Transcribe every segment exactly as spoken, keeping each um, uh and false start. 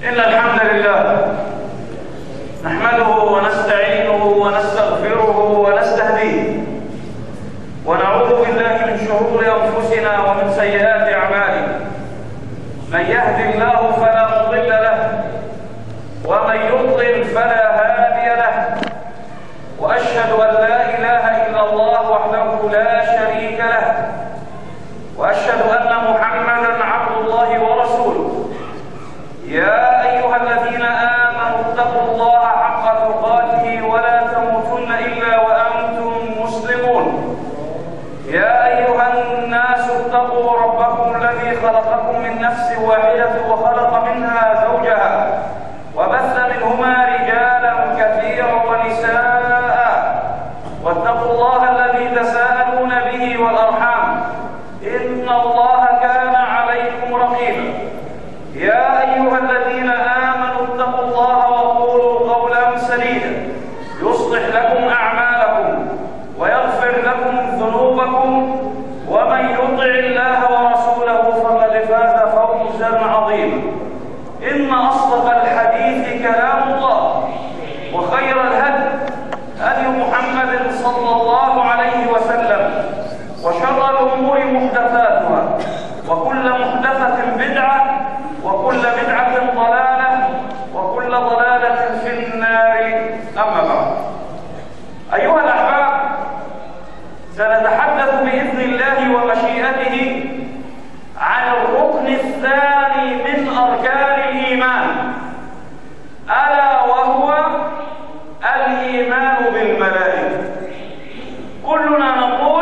إن الحمد لله نحمده ونستعينه ونستغفره ونستهديه ونعوذ بالله من شرور أنفسنا ومن سيئات أعمالنا. من يهد الله فلا مضل له ومن يضلل فلا هادي له، وأشهد أن لا إله إلا الله وحده لا شريك له، وأشهد أن محمدًا عبد الله ورسوله. يا أيها الذين آمنوا اتقوا الله حق تقاته ولا تموتن إلا وأنتم مسلمون. يا أيها الناس اتقوا ربكم الذي خلقكم من نفس واحدة وخلق منها زوجها وبث منهما رجالا كثيرا ونساء، واتقوا الله الذي تساءلون به والأرحام إن الله كان عليكم رقيبا. يا أيها الذين آمنوا اتقوا الله وقولوا قولا سديدا يصلح لكم أعمالكم ويغفر لكم ذنوبكم، ومن يطع الله ورسوله فقد فاز فوزا عظيما. إن أصدق الحديث كلام الله، وخير الهدي هدي محمد صلى الله عليه وسلم، وشر الأمور محدثاتها، وكل محدثة بدعة، وكل بدعة ضلالة، وكل ضلالة في النار. أما بعد، أيها الأحباب، سنتحدث بإذن الله ومشيئته عن الركن الثاني من أركان الإيمان، ألا وهو الإيمان بالملائكة. كلنا نقول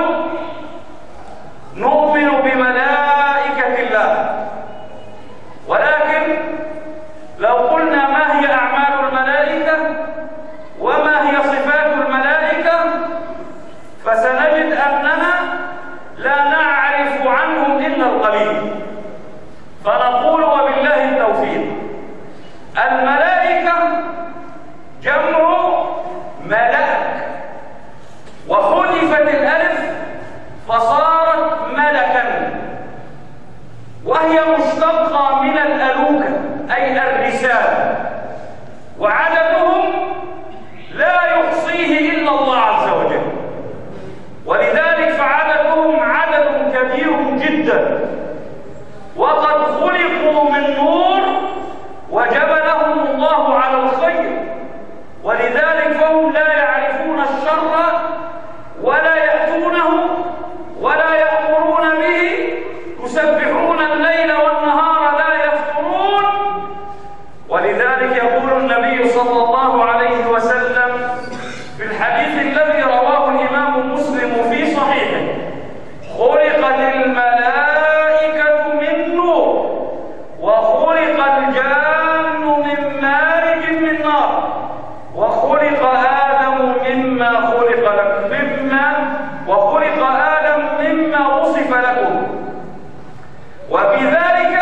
نؤمن بملائكة الله، ولكن لو قلنا ما هي أعمال الملائكة وما هي صفات الملائكة فسنجد أننا لا نعرف عنهم إلا القليل. فنقول وبالله التوفيق: الملائكة جمع ملك، وحذفت الألف فصارت ملكا، وهي مشتقة من الألوكة أي الرسالة، وعددهم لا يحصيه إلا الله عز وجل، ولذلك فعددهم عدد كبير جدا، وقد خلقوا من نور وجبلهم الله على الخير، ولذلك فهم لا يعرفون الشر ولا يأتونه ولا يأمرون به، يسبحون الليل والنهار لا يفترون. ولذلك يقول النبي صلى الله عليه وسلم في الحديث الذي رواه الإمام مسلم في صحيحه: خلقت الملائكة من نور، وخلق الجان من مارج من نار، وخلق آدم مما خلق لكم مما وخلق آدم مما وصف لكم. وفي ذلك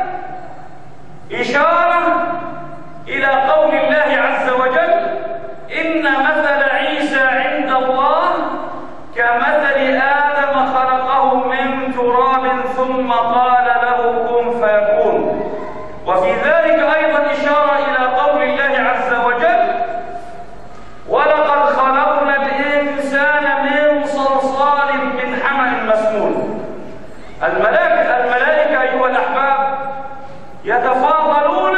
إشارة إلى قول الله عز وجل: إن مثل عيسى عند الله كمثل آدم خلقه من تراب ثم قال له كن فيكون. وفي ذلك أيضا إشارة إلى قول الله عز وجل: ولقد خلقنا الإنسان من صلصال من حمأ مسنون. الملائكة الملائكة أيها الأحباب يتفاضلون،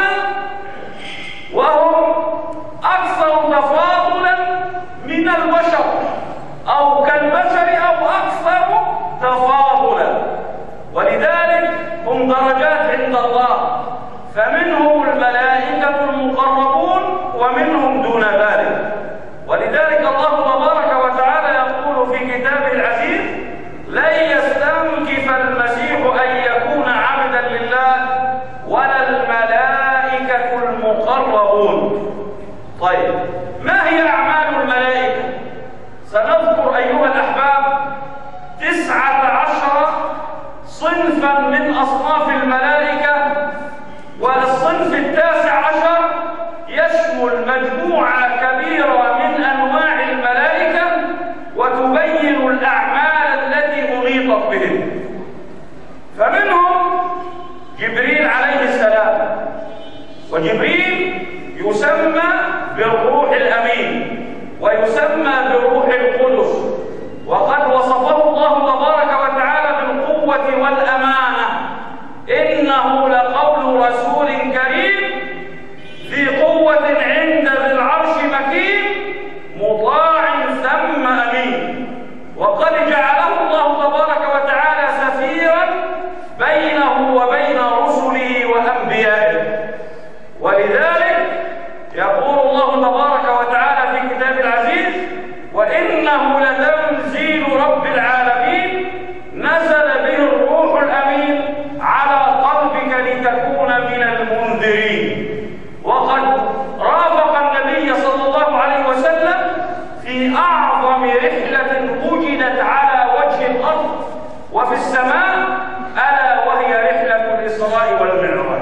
وهم أكثر تفاضلا من البشر، أو كالبشر أو أكثر تفاضلا، ولذلك هم درجات عند الله، فمنهم الملائكة المقربون ومنهم دون ذلك. ولذلك الله تبارك وتعالى يقول في كتابه العزيز: لن يستنكف المسيح أن يكون عبدا لله ولا الملائكة المقربون. طيب، ما هي أعمال الملائكة؟ سنذكر أيها الأحباب تسعة عشر صنفا من أصناف الملائكة، والصنف التاسع عشر يشمل مجموعة كبيرة من أنواع الملائكة، وتبين الأعمال التي أحيطت بهم. فمنهم جبريل عليه السلام، وجبريل يسمى بالروح الأمين ويسمى بالروح القدس، وقد وصفه الله تبارك وتعالى بالقوة والأمانة. إنه لقول رسول كريم ذي قوة عند ذي العرش مكين مطاع ثم أمين. وقد جعله الله تبارك وتعالى سفيرا بينه وبين رسله وأنبيائه. ولذلك يقول الله تبارك وتعالى في كتاب العزيز: وإنه لتنزيل رب العالمين نزل به الروح الأمين على قلبك لتكون من المنذرين. وقد رافق النبي صلى الله عليه وسلم في أعظم رحلة وجدت على وجه الأرض وفي السماء، ألا وهي رحلة الإسراء والمعراج.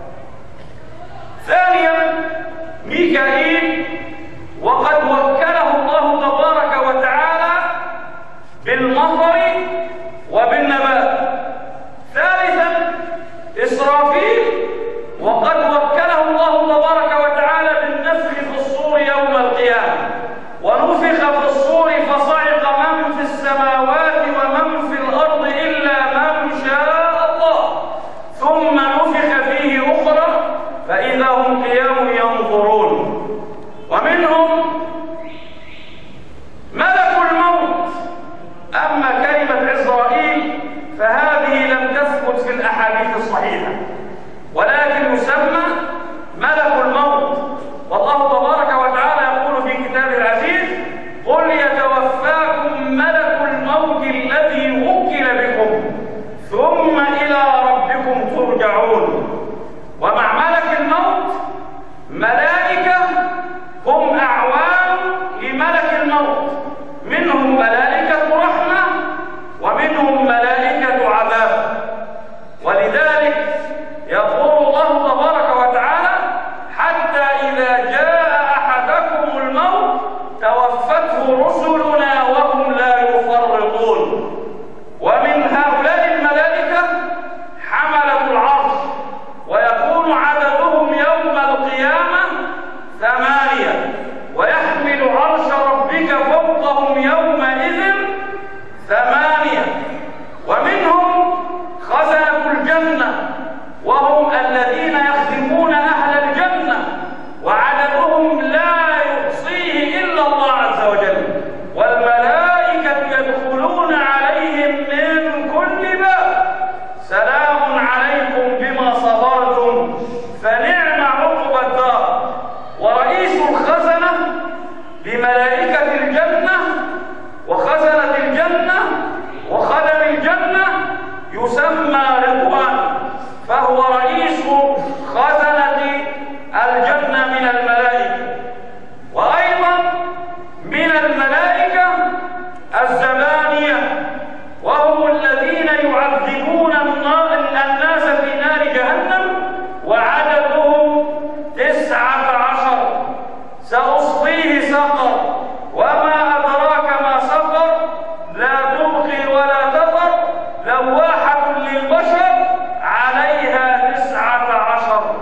ثانيا ميكائيل، وقد وكله الله تبارك وتعالى بالمطر وبالنبات. ثالثا إسرافيل، وقد وكله الله تبارك وتعالى بالنفخ في الصور يوم القيامة. ونفخ في الصور فصعق من في السماوات ومن في الأرض إلا من شاء الله، ثم نفخ فيه أخرى فإذا هم قيام ينظرون. ومنهم ملك الموت. أما كلمة عزرائيل فهذه لم تثبت في الأحاديث الصحيحة، ولكن يسمى ملك الموت. والله تبارك وتعالى يقول في كتابه العزيز: قل يتوفاكم ملك الموت الذي وكل بكم ثم إلى ربكم ترجعون. ومع ملك الموت ملائكة هم أعوان لملك الموت، منهم ملائكة رحمة ومنهم ملائكة عذاب. ولذلك يقول الله تبارك وتعالى: حتى إذا جاء أحدكم الموت توفته رسلنا وهم لا يفرطون. ومن هؤلاء الملائكة حملة العرش، ويكون عددهم يوم القيامة ثمانية، ويحمل عرش ربك فوقهم يومئذ ثمانية. ومنهم خزنة الجنة، وهم الذين يخدمون أهل الجنة، وعددهم لا يحصيه إلا الله عز وجل. والملائكة يدخلون عليهم من كل باب سلام عليكم بما صبرتم فنعم عقبى الدار. ورئيس الخزنة لملائكة الجنة وخزنة الجنة وخدم الجنة يسمى رضوان، فهو رئيس خزنة الجنة من الملائكة. وأيضا من الملائكة الزبانية، وهم الذين يعذبون الناس في نار جهنم، وعددهم تسعة عشر. سأصليه سقر، وما أدراك ما سقر، لا تبقي ولا تذر، لواحة للبشر، عليها تسعة عشر.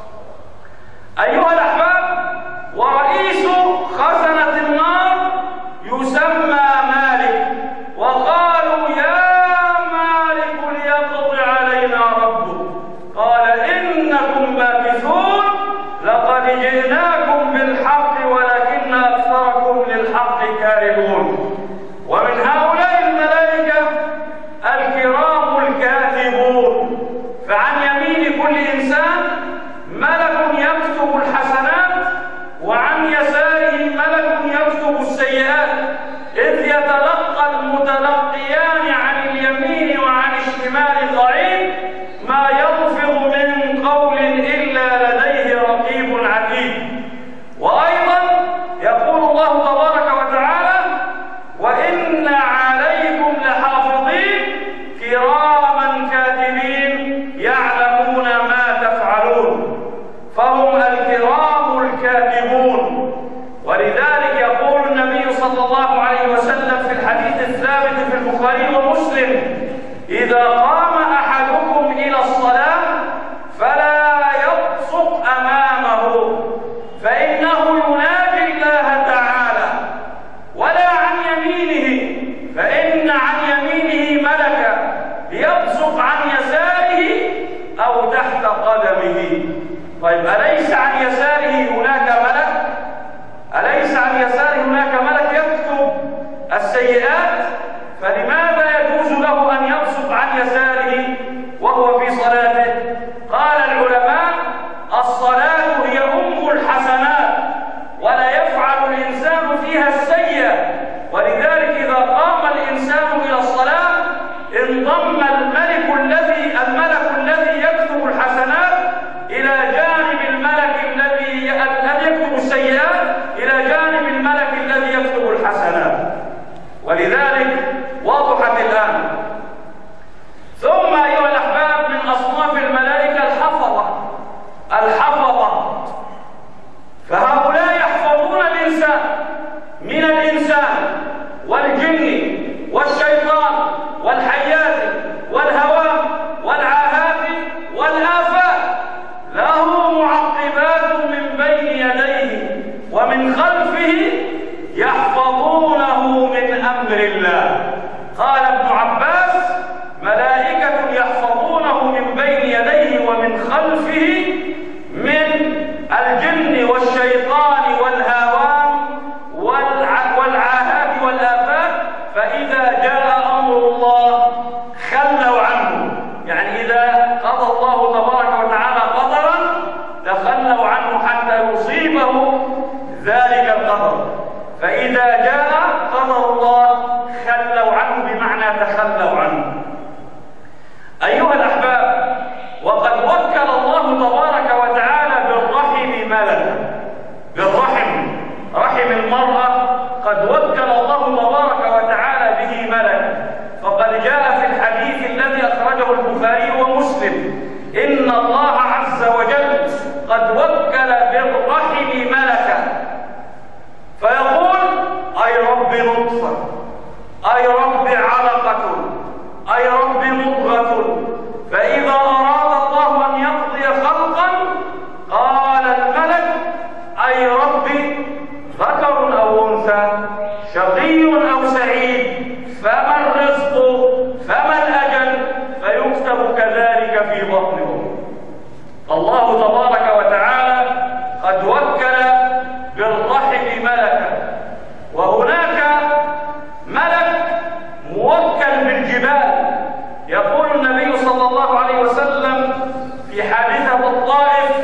أيها الأحباب، ورئيس خزنة النار يسمى مالك. وقالوا: يا مالك ليقض علينا ربك. قال: إنكم ماكثون، لقد جئناكم بالحق ولكن أكثركم للحق كارهون. ومن هؤلاء الملائكة الكرام الكاتبون، فعن يمين كل إنسان ملك يكتب الحسنات، وعن يساره ملك يكتب السيئات، إذ يتلقى المتلقيان عن اليمين وعن الشمال قعيد، ما يلفظ من قول إلا لديه رقيب عتيد. وأيضا يقول الله تبارك وتعالى: وإن عليكم لحافظين كراما كاتبين يعلمون ما تفعلون. فهم الكرام الكاتبون. ولذلك يقول النبي صلى الله عليه وسلم في الحديث الثابت في البخاري ومسلم: إذا قام أحدكم إلى الصلاة فلا يبصق أمامه طيب أليس عن يساره هناك ملك؟ أليس عن يساره هناك ملك يكتب السيئات؟ فلماذا يجوز له أن يبصق عن يساره وهو في صلاته؟ قال العلماء: الصلاة هي أم الحسنات، ولا يفعل الإنسان فيها السيئة، ولذلك إذا قام الإنسان إلى الصلاة انضم الملك الذي الملك الذي يكتب الحسنات إلى جانب الملك الذي الذي يكتب السيئات إلى جانب الملك الذي يكتب الحسنات. ولذلك وضحت الآن. ثم أيها الأحباب، من أصناف الملائكة الحفظة الحفظة فهؤلاء يحفظون الإنسان من الإنسان والجن والشيطان والحيات والهوام والعاهات والآفات، له معقبات من بين يديه ومن خلفه يحفظونه من أمر الله. قال ابن عباس: ملائكة يحفظونه من بين يديه ومن خلفه من الجن والشيطان والهوام والعاهات والآفات، فإذا جاء أمر الله خلوا عنه، يعني إذا قضى الله تبارك وتعالى قدرا تخلوا عنه حتى يصيبه ذلك القدر، فإذا جاء قدر الله خلوا عنه بمعنى تخلوا عنه. أيها الأحباب، وقد وكل الله تبارك وتعالى بالرحم ملكا، بالرحم رحم المرأة قد وكل الله تبارك وتعالى به ملكا، فقد جاء في الحديث الذي أخرجه البخاري ومسلم: إن الله عز وجل قد وكل بالرحم ملكا فيقول: أي رب نطفة، أي رب علقة، أي رب مضغة، فإذا أراد الله أن يقضي خلقا قال الملك: أي رب ذكر أو أنثى، شقي أو سعيد، فما الرزق، فما الأجل، فيكتب كذلك في بطنهم. الله تبارك وتعالى قد وكل بالرحم ملكا. وهناك ملك موكل بالجبال. يقول النبي صلى الله عليه وسلم في حادثة الطائف: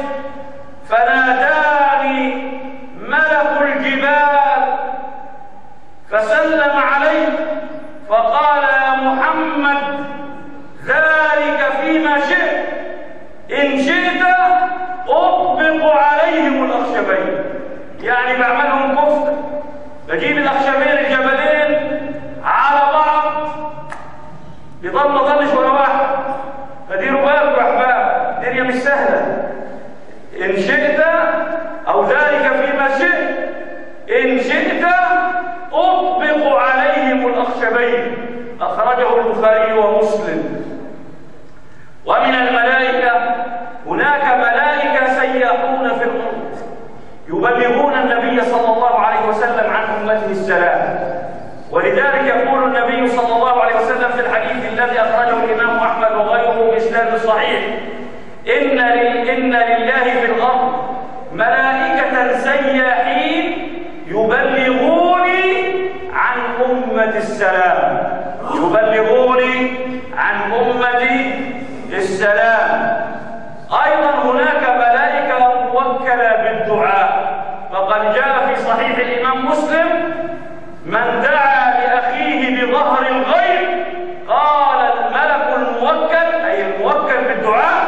فناداني ملك الجبال فسلم عليه فقال: يا محمد، ذلك فيما شئت، إن شئت أطبق عليهم الأخشبين، يعني بعملهم كفر، بجيب الأخشبين الجبلين على بعض يضل ما ضلش ولا واحد. فديروا بالكم يا أحباب، الدنيا مش سهلة. إن شئت أو ذلك فيما شئت، إن شئت أطبق عليهم الأخشبين، أخرجه البخاري ومسلم. ومن الملائكة هناك ملائكة سياحون في الأرض يبلغون النبي صلى الله عليه وسلم عن أمته السلام. ولذلك يقول النبي صلى الله عليه وسلم في الحديث الذي أخرجه الإمام أحمد وغيره بإسناد صحيح: إن إن لله في الأرض ملائكة سياحين يبلغوني عن أمة السلام، يبلغوني عن أمة السلام. أيضا هناك ملائكة موكلة بالدعاء، فقد جاء في صحيح الإمام مسلم: من دعا لأخيه بظهر الغيب قال الملك الموكل، أي الموكل بالدعاء: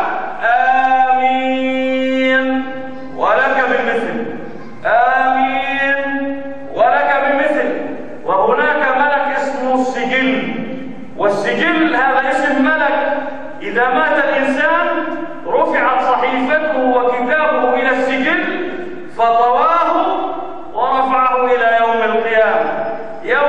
آمين ولك بمثل، آمين ولك بمثل. وهناك ملك اسمه السجل، والسجل هذا اسم ملك. إذا مات الإنسان رفعت صحيفته وكتابه إلى السجل فطواه ورفعه إلى يوم القيامة. يوم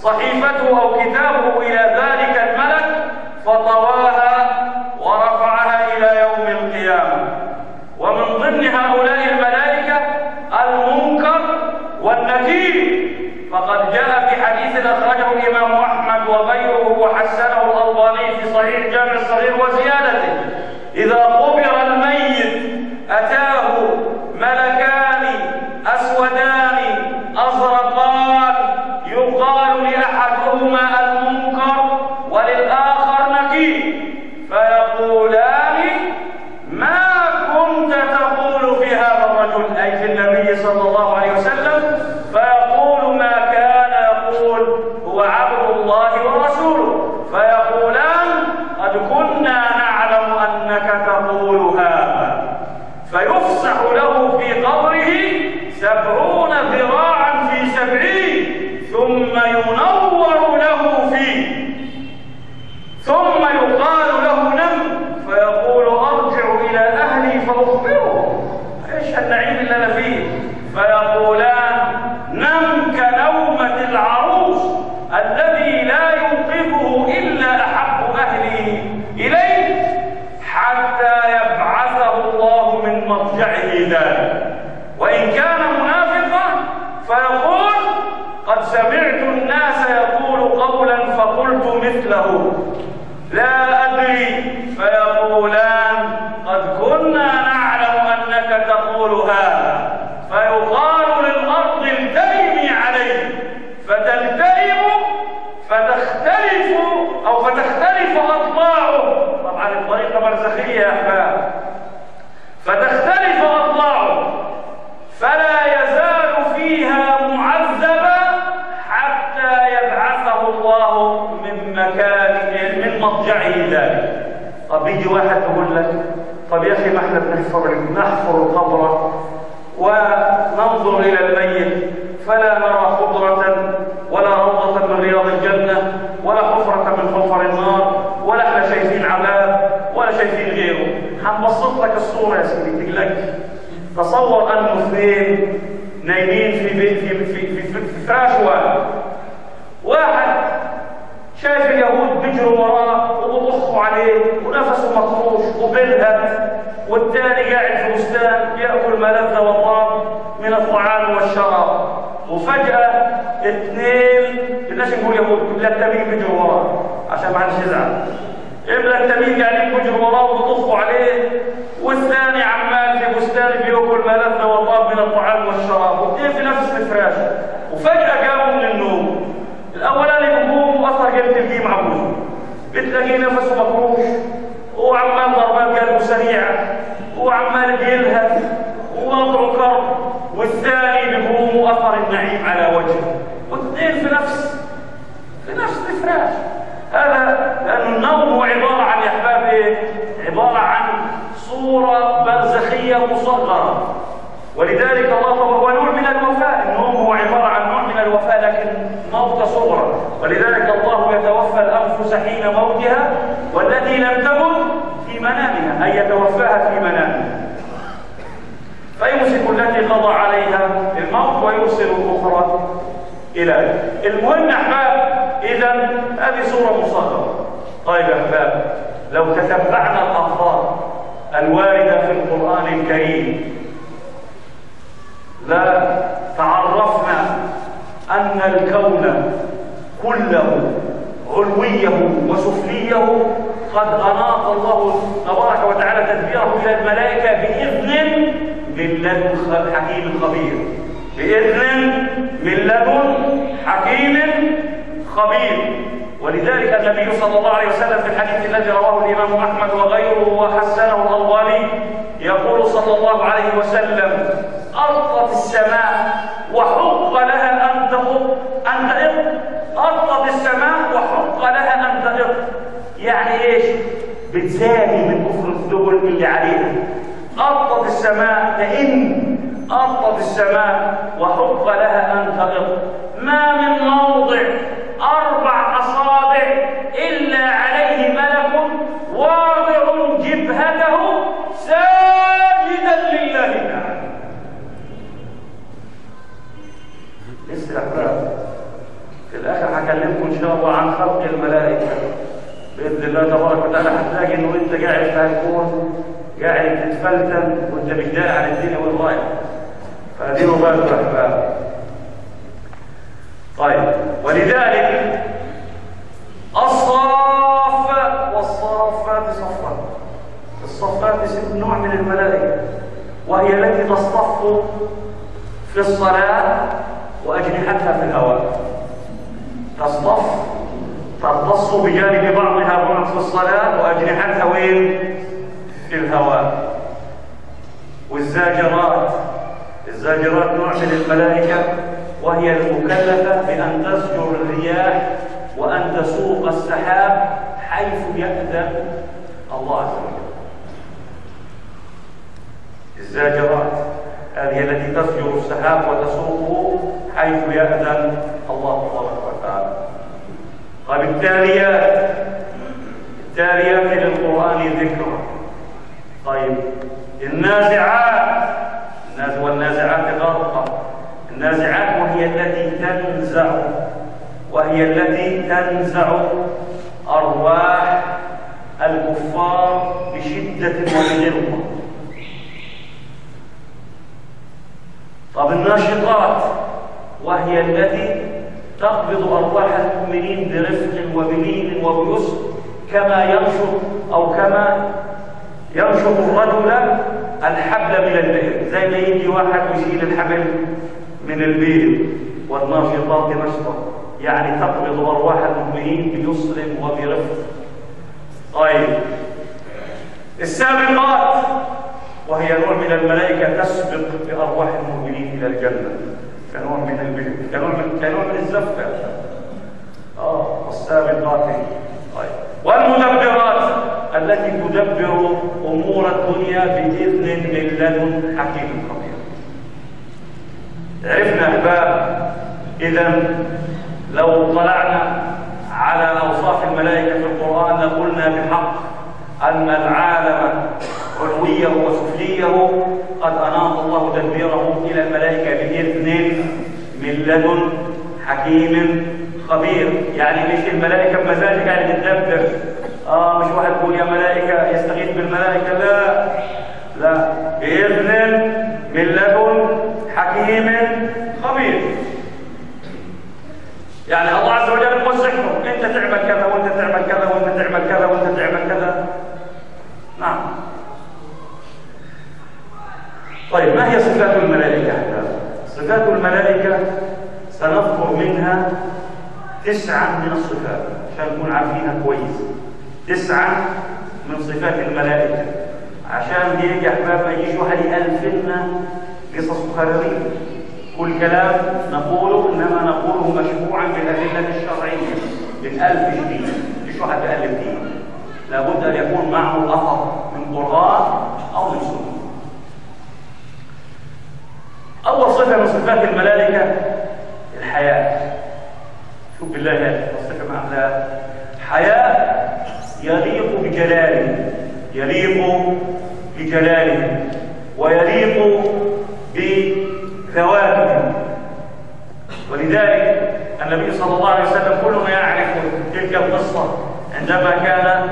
صحيفته أو كتابه إلى ذلك الملك فطواها ورفعها إلى يوم القيامة. ومن ضمن هؤلاء الملائكة المنكر والنكير، فقد جاء في حديث أخرجه الإمام أحمد وغيره وحسنه الألباني في صحيح الجامع الصغير وزيادته: إذا قبر الميت أتاه ملكان أسودان أزرقان يقال لأحدهما المنكر وللآخر نكير، فيقولان: ما كنت تقول في هذا الرجل، أي في النبي صلى الله عليه وسلم؟ فيقول: ما كان يقول، هو عبد الله ورسوله. فيقولان: قد كنا نعلم أنك تقول هذا. فيفسح له في قبره سبعون ذراعا في سبعين، ثم ينور له فيه، ثم يقال له: نم. فيقول: أرجع إلى أهلي فأخبره، إيش النعيم اللي أنا فيه؟ فيقولان: نم كنومة العروس الذي لا يوقظه إلا أحب أهله إليه حتى يبعثه الله من مضجعه ذلك. وإن كان منافقا فيقول: قد سمعت الناس يقول قولا فقلت مثله لا أدري. فيقولان: قد كنا نعلم أنك تقول هذا. فيقال للأرض: التئمي عليه، فتلتئم فتختلف أو فتختلف أضلاعه. طبعا الطريقة برزخية يا أحباب. فتختلف أضلاعه فلا يزال فيها معذبا حتى يبعثه الله من مكان من مضجعه ذلك. طب يجي واحد يقول لك: طب يا أخي ما احنا بنحفر نحفر القبر وننظر إلى الميت فلا نرى خضرة ولا روضة من رياض الجنة ولا حفرة من حفر النار ولا احنا شايفين عذاب ولا شايفين غيره. هنبسط لك الصورة يا سيدي تقلق. تصور أنه اثنين نايمين في بيت في في في, في, في فراش واحد. واحد شايف اليهود بيجروا وراه وبيطخوا عليه ونفسه مكروش وبيلهث، والثاني قاعد في بستان يأكل ما لذ وطاب من الطعام والشراب. وفجأة اثنين، الناس نقول يهود، لا التميم بيجروا وراه عشان ما حدش يزعل. إبلا التميم قاعدين بيجروا وراه وبيطخوا عليه، والثاني عمال في بستان بيأكل ما لذ وطاب من الطعام والشراب، واثنين في نفس الفراش. وفجأة قاموا من النوم. الأولاني بيقوم وأثر قلب تلقيه معبوز، بتلاقيه نفسه مكروش وعمال ضربات قلبه سريعة وعمال بيلهث ووضعه كرب، والثاني بيقوم وأثر النعيم على وجهه، واثنين في نفس في نفس الفراش. هذا لأن النوم هو عبارة عن يا أحباب إيه؟ عبارة عن صورة برزخية مصغرة، ولذلك الله هو نوع من الوفاء. النوم هو عبارة عن نوع من الوفاء لكن موت صغرى، ولذلك الله يتوفى الأنفس حين موتها والتي لم تمت في منامها، أي يتوفاها في منامها، فيمسك التي قضى عليها الموت ويرسل الأخرى إلى. المهم يا أحباب، إذا هذه صورة مصغرة. طيب يا أحباب، لو تتبعنا الألفاظ الواردة في القرآن الكريم لا تعرفنا أن الكون كله علويه وسفليه قد أناط الله تبارك وتعالى تدبيره إلى الملائكة بإذن من لدن حكيم خبير، بإذن من لدن حكيم خبير. ولذلك النبي صلى الله عليه وسلم في الحديث الذي رواه الإمام أحمد وغيره وحسنه الألباني يقول صلى الله عليه وسلم: أرضت السماء وحق لها أن تغط أن تغط أرضت السماء وحق لها أن تغط. يعني إيش؟ بتزاهي من كفر الدول اللي عليها. أرضت السماء لأن أرضت السماء وحق لها أن تغط. ما من موضع أربع أصابع إلا عليه ملك واضع جبهته ساجدا لله تعالى. لسه الأحباب في الآخر حكى هكلمكم إن شاء الله عن خلق الملائكة بإذن الله تبارك وتعالى. هتلاقي إنه أنت قاعد في هالكون قاعد تتفلتن وأنت مش داري عن الدنيا والغاية، فدينوا بالكم يا أحباب. طيب، ولذلك الصافات والصافات صفا. الصفات اسم نوع من الملائكة، وهي التي تصطف في الصلاة وأجنحتها في الهواء. تصطف ترتص بجانب بعضها بعض في الصلاة وأجنحتها وين؟ في الهواء. والزاجرات، الزاجرات نوع من الملائكة، وهي المكلفة بأن تزجر الرياح وأن تسوق السحاب حيث يأذن الله عز وجل. الزاجرات هذه التي تزجر السحاب وتسوقه حيث يأذن الله تبارك وتعالى. طيب، التاليات، التاليات للقرآن ذكرا. طيب، النازعات، والنازعات غرقا. النازعات وهي التي تنزع وهي التي تنزع أرواح الكفار بشدة وبغلظة. طب، الناشطات وهي التي تقبض أرواح المؤمنين برفق وبلين وبيسر، كما ينشط أو كما ينشط الرجل الحبل من البئر، زي ما يجي واحد ويشيل الحبل من البئر. والناشطات نشطا، يعني تقبض أرواح المؤمنين بيسر وبرفق. طيب، السابقات وهي نوع من الملائكة تسبق بأرواح المؤمنين إلى الجنة، كنوع من البئر، كنوع من كنوع من الزفة. اه والسابقات. طيب، والمدبرات التي تدبر أمور الدنيا بإذن من لدن حكيم خبير. عرفنا أحباب، إذن لو طلعنا على أوصاف الملائكة في القرآن لقلنا بحق أن العالم علويه وسفليه قد أناط الله تدبيره إلى الملائكة بإذن من لدن حكيم خبير. يعني مش الملائكة بمزاجك قاعد تدبر، آه مش واحد يقول يا ملائكة يستغيث بالملائكة، لا لا، بإذن من لدن حكيم خبير. يعني الله عز وجل موزعهم، انت تعمل كذا وانت تعمل كذا وانت تعمل كذا وانت تعمل كذا. نعم. طيب، ما هي صفات الملائكة؟ صفات الملائكة سنذكر منها تسعة من الصفات عشان نكون عارفينها كويس. تسعة من صفات الملائكة، عشان هيك يا احباب ما يجيش واحد يألف لنا قصص مخررين. كل كلام نقوله انما نقوله مشروعا بالادله الشرعيه، بالالف جديد، مش واحد بألف دين. لابد ان يكون معه اثر من قران او من سنه. اول صفه من صفات الملائكه الحياء. شوف بالله هذه الصفه معناها حياء يليق بجلاله، يليق بجلاله ويليق بذواته. ولذلك النبي صلى الله عليه وسلم كلنا يعرف تلك القصة عندما كان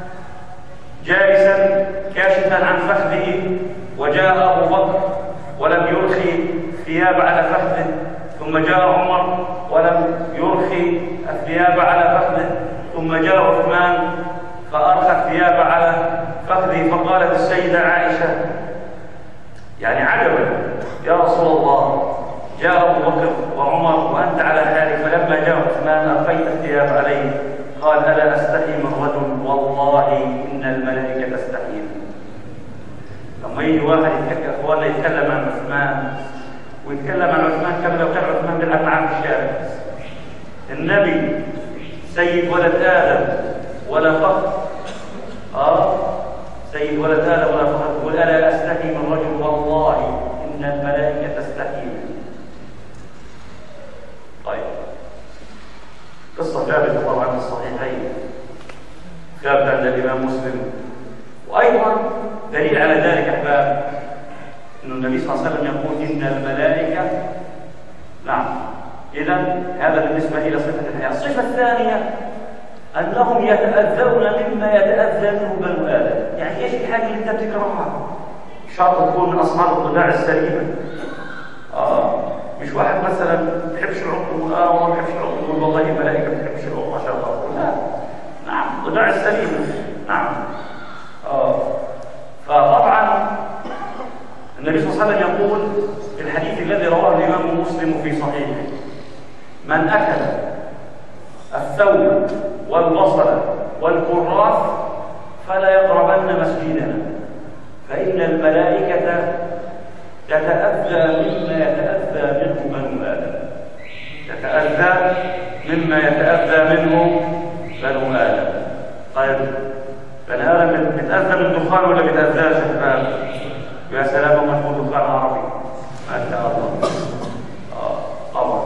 جالسا كاشفا عن فخذه وجاء أبو بكر ولم يرخي الثياب على فخذه، ثم جاء عمر ولم يرخي الثياب على فخذه، ثم جاء عثمان فأرخى الثياب على فخذه. فقالت السيدة عائشة يعني عجبا يا رسول الله، جاء أبو بكر وعمر وأنت على حالك، فلما جاء عثمان ألقيت الثياب عليه. قال ألا أستحي من رجل؟ والله إن الملائكة تستحي. لما يجي واحد ولا يتكلم عن عثمان ويتكلم عن عثمان كما لو كان عثمان بيلعب معاه في الشارع. النبي سيد ولد آدم ولا فخر، آه سيد ولد آدم ولا فخر، يقول ألا أستحي من رجل؟ والله إن الملائكة تستحي. طيب، قصة ثابتة طبعا في الصحيحين، ثابتة عند الإمام مسلم. وأيضا دليل على ذلك أحباب أن النبي صلى الله عليه وسلم يقول إن الملائكة نعم إذا هذا بالنسبة إلى صفة الحياة. الصفة الثانية أنهم يتأذون مما يتأذى منه بنو آدم. يعني إيش الحاجة اللي أنت بتكرهها؟ شرط تكون من أصحاب الطباع السليمة. آه مش واحد مثلا ما بيحبش العطر يقول آه والله ما بيحبش العطر يقول والله الملائكة ما بتحبش العطر عشان خاطر. لا، نعم الطباع السليمة. نعم. آه فطبعا النبي صلى الله عليه وسلم يقول في الحديث الذي رواه الإمام مسلم في صحيحه: من أكل الثوم والبصل والكراث فلا يقربن مسجدنا فإن الملائكة تتأذى مما يتأذى منه بنو آدم. تتأذى مما يتأذى منه بنو آدم. طيب بني آدم بيتأذى من الدخان ولا بيتأذى شباب؟ يا سلام من هو دخان عربي ما شاء الله. آه طبعا.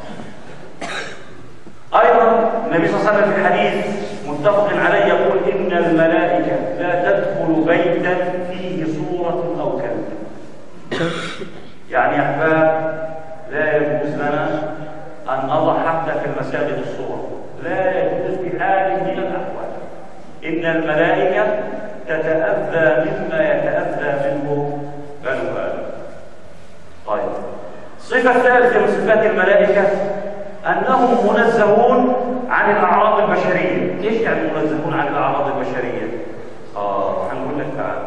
أيضا النبي صلى الله عليه وسلم في حديث متفق عليه يقول: إن الملائكة لا تدخل بيتا فيه صورة أو كلمة. يعني يا أحباب لا يجوز لنا أن نضع حتى في المساجد الصور، لا يجوز بحال من الأحوال. إن الملائكة تتأذى مما يتأذى منه بنو آدم. طيب الصفة الثالثة من صفات الملائكة أنهم منزهون عن الأعراض البشرية. إيش يعني منزهون عن الأعراض البشرية؟ آه هنقول لك تعال.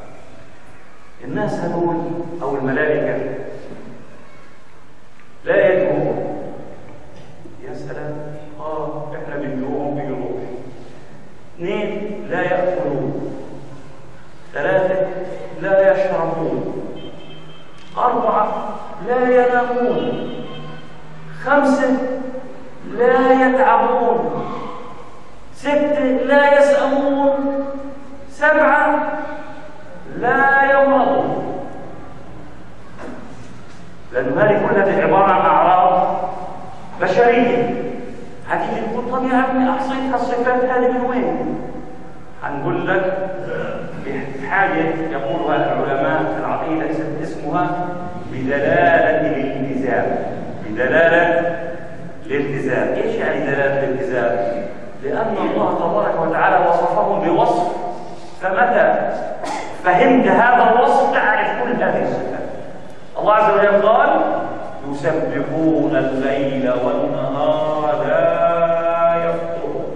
الناس هذول أو الملائكة لا يجوعون. يا سلام. آه إحنا بنجوعهم بيروح. اثنين لا يأكلون. ثلاثة لا يشربون. أربعة لا ينامون. خمسة لا يتعبون. ستة لا يسأمون. سبعة لا يمرضون. لأن هذه كلها عبارة عن أعراض بشرية. هتيجي تقول طب يا عمي أحصيت الصفات هذه من وين؟ هنقول لك بحاجة يقولها العلماء في العقيدة اسمها بدلالة الالتزام. بدلالة الالتزام. ايش يعني دلالة الالتزام؟ لأن الله تبارك وتعالى وصفهم بوصف، فمتى فهمت هذا الوصف تعرف كل هذه الصفات. الله عز وجل قال: يسبحون الليل والنهار لا يفترون.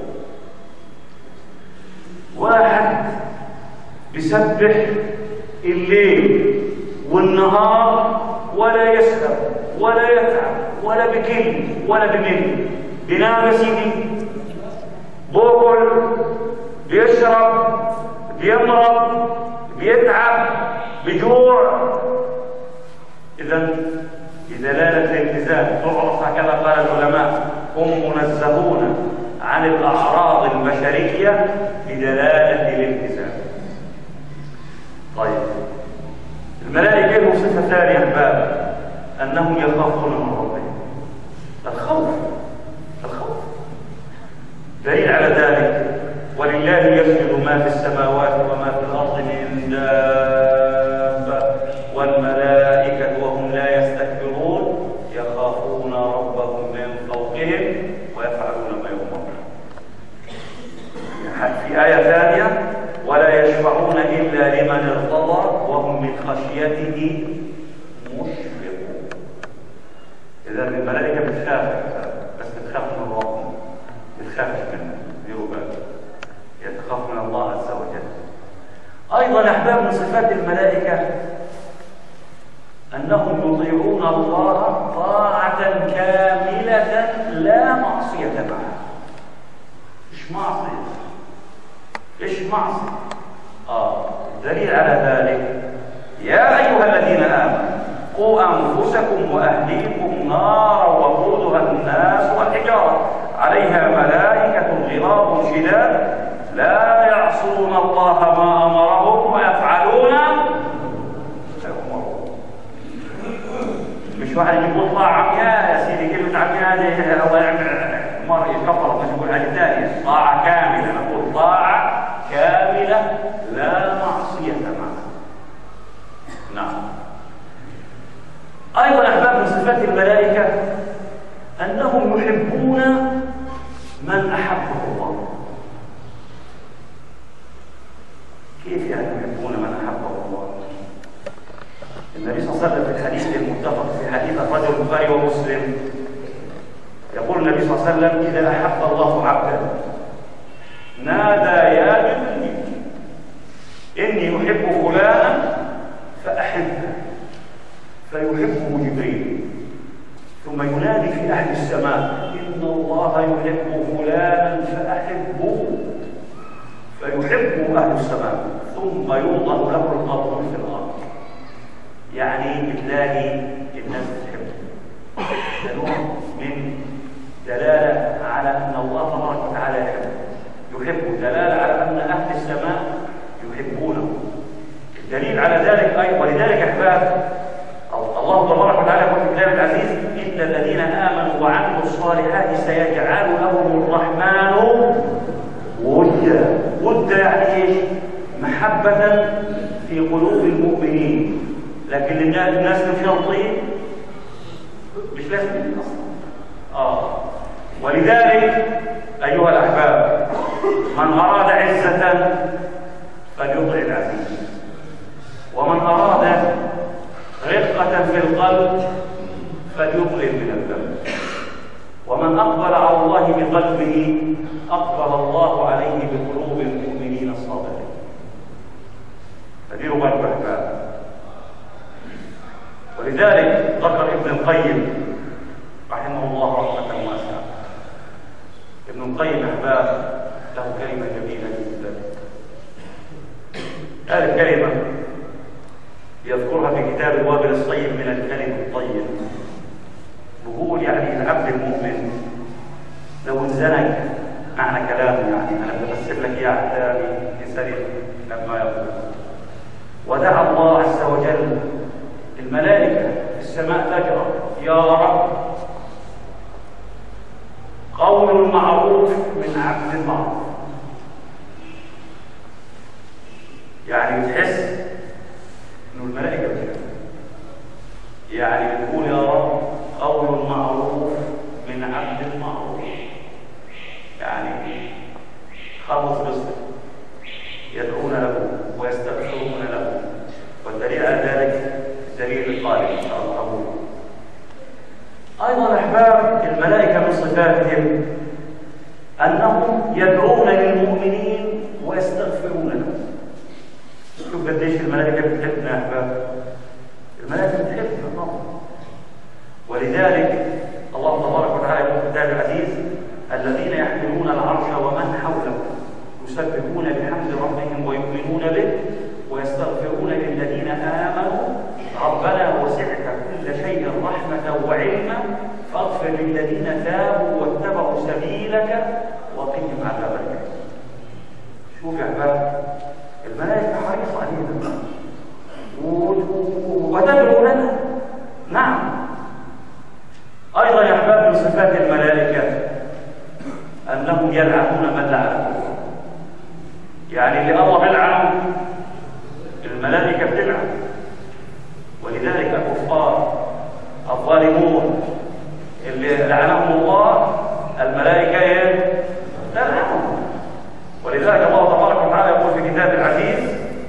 واحد بيسبح الليل والنهار ولا يسهر ولا يتعب ولا بكل ولا بمل. بينام يا سيدي، بياكل، بيشرب، بيمرض، بيتعب، بجوع. إذا بدلالة الالتزام تعرف هكذا قال العلماء: هم منزهون عن الأعراض البشرية بدلالة الالتزام. طيب الملائكة لهم صفة ثانية أحباب، أنهم يخافون من ربهم. الخوف الخوف دليل على ذلك: ولله يسجد ما في السماوات وما في الأرض من دابة والملائكة وهم لا يستكبرون يخافون ربهم من فوقهم ويفعلون ما يؤمرون. في آية ثانية: ولا يشفعون إلا لمن ارتضى وهم من خشيته مشفقون. إذا الملائكة بتخاف، بس بتخاف من ربهم، بتخافش منه، ديروا بالكم، يتخاف من الله عز وجل. أيضا أحباب من صفات الملائكة أنهم يطيعون الله طاعة كاملة لا معصية معه. إيش معصية؟ إيش معصية؟ آه الدليل على ذلك: يا أيها الذين آمنوا قوا أنفسكم وأهليكم نارا وقودها الناس والحجارة عليها ملائكة غلاظ شداد لا يعصون الله ما أمرهم ويفعلون ما يؤمرون. مش واحد يقول طاعة يا سيدي كلمة عمي هذه هو مرة يتكفر مش يقول حاجة ثانية. طاعة كاملة، نقول طاعة كاملة لا معصية معها. نعم. أيضا أحباب من صفات الملائكة وسلم إذا أحب الله عبدا نادى يا جبريل إني أحب فلانا فأحبه، فيحبه جبريل، ثم ينادي في أهل السماء إن الله يحب فلانا فأحبه، فيحبه أهل السماء، ثم يوضع له القبول في الأرض. يعني بتلاقي الناس تحبه. ده نوع من دلالة على أن الله تبارك وتعالى يحبه، يحبه دلالة على أن أهل السماء يحبونه. الدليل على ذلك أيضا، ولذلك أحباب الله تبارك وتعالى يقول في كتابه العزيز إن الذين آمنوا وعملوا الصالحات سيجعل لهم الرحمن ودا. ودا يعني إيش؟ محبة في قلوب المؤمنين، لكن الناس مش شرطين، مش لازم أصلا. آه ولذلك أيها الأحباب من أراد عزة فليطع العزيز، ومن أراد رقة في القلب فليقلل من الذنب، ومن أقبل على الله بقلبه أقبل الله عليه بقلوب المؤمنين الصادقين. فديروا بالكم أحباب. ولذلك ذكر ابن القيم رحمه الله رحمة واسعة. ابن القيم أحباب له كلمة جميلة جدا. هذه الكلمة يذكرها في كتاب الوابل الصيب من الكلم الطيب. بقول يعني العبد المؤمن لو انزنك معنى كلامه، يعني انا بفسر لك اياه احبابي في سريع لما يقول ودعا الله عز وجل الملائكه في السماء تجرى يا رب قول المعروف من عبد المعروف. يعني بتحس انه الملائكه بتحس، يعني بتقول يا رب قول معروف من عبد المعروف، يعني خلص رزقه يدعون له ويستغفرون له. والدليل على ذلك دليل القائل ان شاء الله قبول. ايضا احباب الملائكه من صفاتهم انهم يدعون للمؤمنين ويستغفرون لهم. شوف قديش الملائكه بتحبنا يا احباب. الملائكه بتحبنا طبعا. ولذلك الله تبارك وتعالى يقول في كتابه العزيز الذين يحملون العرش ومن حوله يسبحون بحمد ربهم ويؤمنون به ويستغفرون للذين آمنوا ربنا وسعت كل شيء رحمة وعلما فاغفر للذين تابوا واتبعوا سبيلك وقهم عذاب الجحيم. شوف يا احباب الملائكة حريصة علينا وتدعو لنا. نعم. أيضا يا أحباب من صفات الملائكة أنهم يلعنون من لعنه. يعني اللي الله بيلعنه الملائكة بتلعن. ولذلك الكفار الظالمون اللي لعنهم الله الملائكة ايه؟ تلعنهم. ولذلك الله تبارك وتعالى يقول في كتاب العزيز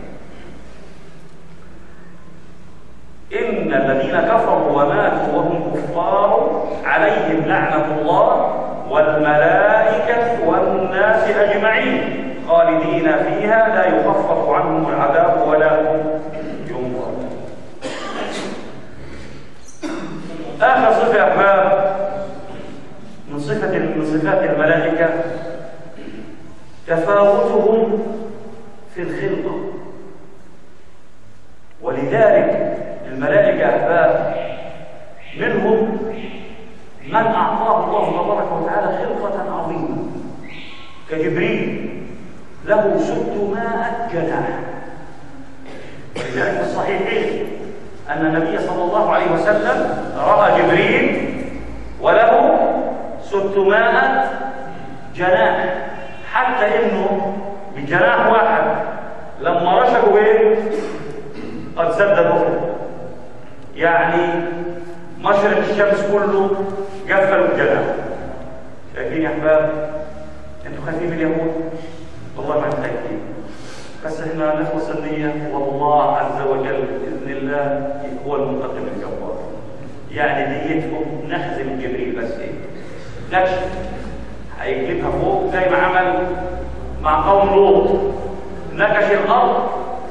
إن الذين كفروا وماتوا وهم كفار عليهم لعنة الله والملائكة والناس أجمعين خالدين فيها لا يخفف عنهم العذاب ولا هم ينظرون. آخر صفة يا أحباب من صفة من صفات الملائكة تفاوتهم في الخلقة. ولذلك الملائكة أحباب منهم من أعطاه الله تبارك وتعالى خلقة عظيمة كجبريل له ستمائة جناح. ولذلك في الصحيحين أن النبي صلى الله عليه وسلم رأى جبريل وله ستمائة جناح، حتى إنه بجناح واحد لما رشقوا إيه قد سد الأفق. يعني مشرق الشمس كله قفلوا الجناح. شايفين يا أحباب؟ أنتوا خايفين من اليهود؟ والله ما خايفين، بس احنا نخلص النية والله عز وجل بإذن الله هو المنتقم الجبار. يعني نيتهم نخزم جبريل بس ايه؟ نكشف هيجيبها فوق زي ما عمل مع قوم لوط، نكش الارض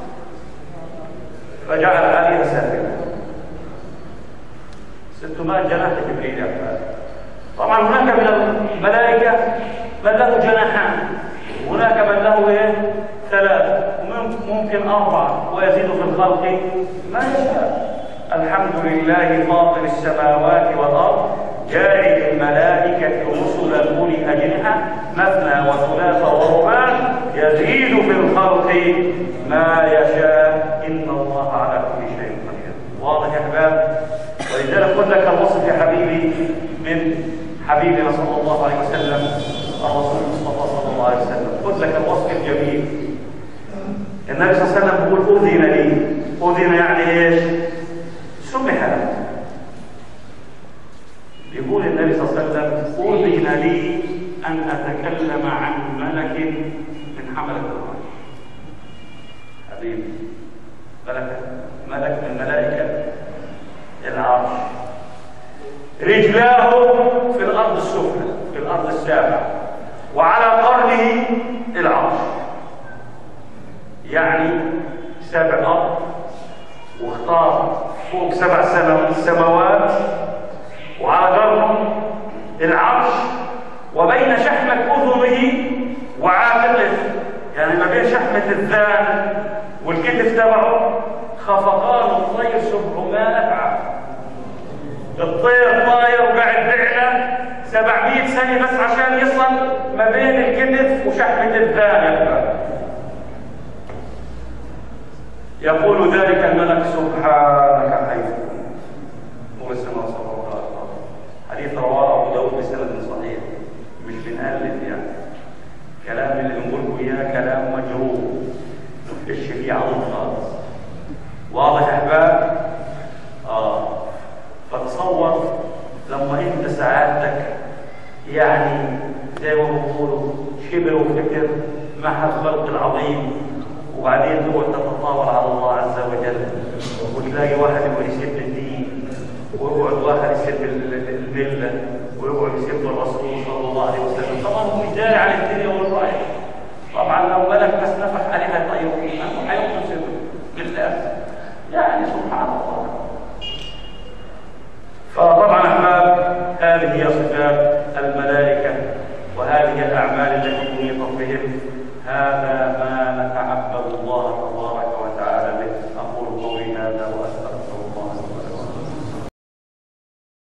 فجعل عليها سافلة. ستمائة جناح جبريل يا أخوان. طبعا هناك من الملائكة من له جناحان، هناك من له ايه؟ ثلاث، ممكن أربعة، ويزيد في الخلق ما يشاء. الحمد لله فاطر السماوات والأرض جاعل الملائكة رسلا أولي أجنحة مثنى وثلاث ورباع يزيد في الخلق ما يشاء إن الله على كل شيء قدير. واضح يا أحباب؟ ولذلك خذ لك الوصف يا حبيبي من حبيبنا صلى الله عليه وسلم الرسول المصطفى صلى الله عليه وسلم. خذ لك الوصف الجميل. النبي صلى الله عليه وسلم يقول أذن لي. أذن يعني إيش؟ سمح له. يقول النبي صلى الله عليه وسلم أذن لي أن أتكلم عن ملك من حملة العرش. حبيبي ملك ملك من ملائكة العرش، رجلاه في الأرض السفلى في الأرض السابعة، وعلى قرنه العرش، يعني سابع أرض، واختار فوق سبع سماوات، وعلى قرنه العرش، وبين شحمة أذنه وعاتقه، يعني ما بين شحمة الذان والكتف تبعه خفقان الطير سبعمائة عام. الطير طاير وقاعد بعلى سبعمائة سنة بس عشان يصل ما بين الكتف وشحمة الذان. يقول ذلك الملك سبحانك حيث ورسم صلى الله عليه وسلم. حديث رواه أبو داود بسند صحيح، مش بنألف يعني. كلام اللي بنقوله إياه كلام مجروح، مفيش فيه عظم خالص. واضح يا أحباب؟ آه فتصور لما أنت سعادتك يعني زي ما بيقولوا شبه وفكر مع الخلق العظيم، وبعدين تقعد تتطاول على الله عز وجل، وتلاقي واحد يقعد يسب الدين، ويقعد واحد يسب المله، ويقعد يسب الرسول صلى الله عليه وسلم. طبعا هو مش داري على الدنيا والرايح. طبعا لو ملك بس نفخ عليها طيب حيقوم سبب بالله، يعني سبحان الله. فطبعا احباب هذه هي صفات الملائكه، وهذه الاعمال التي تنيطت بهم. هذا ما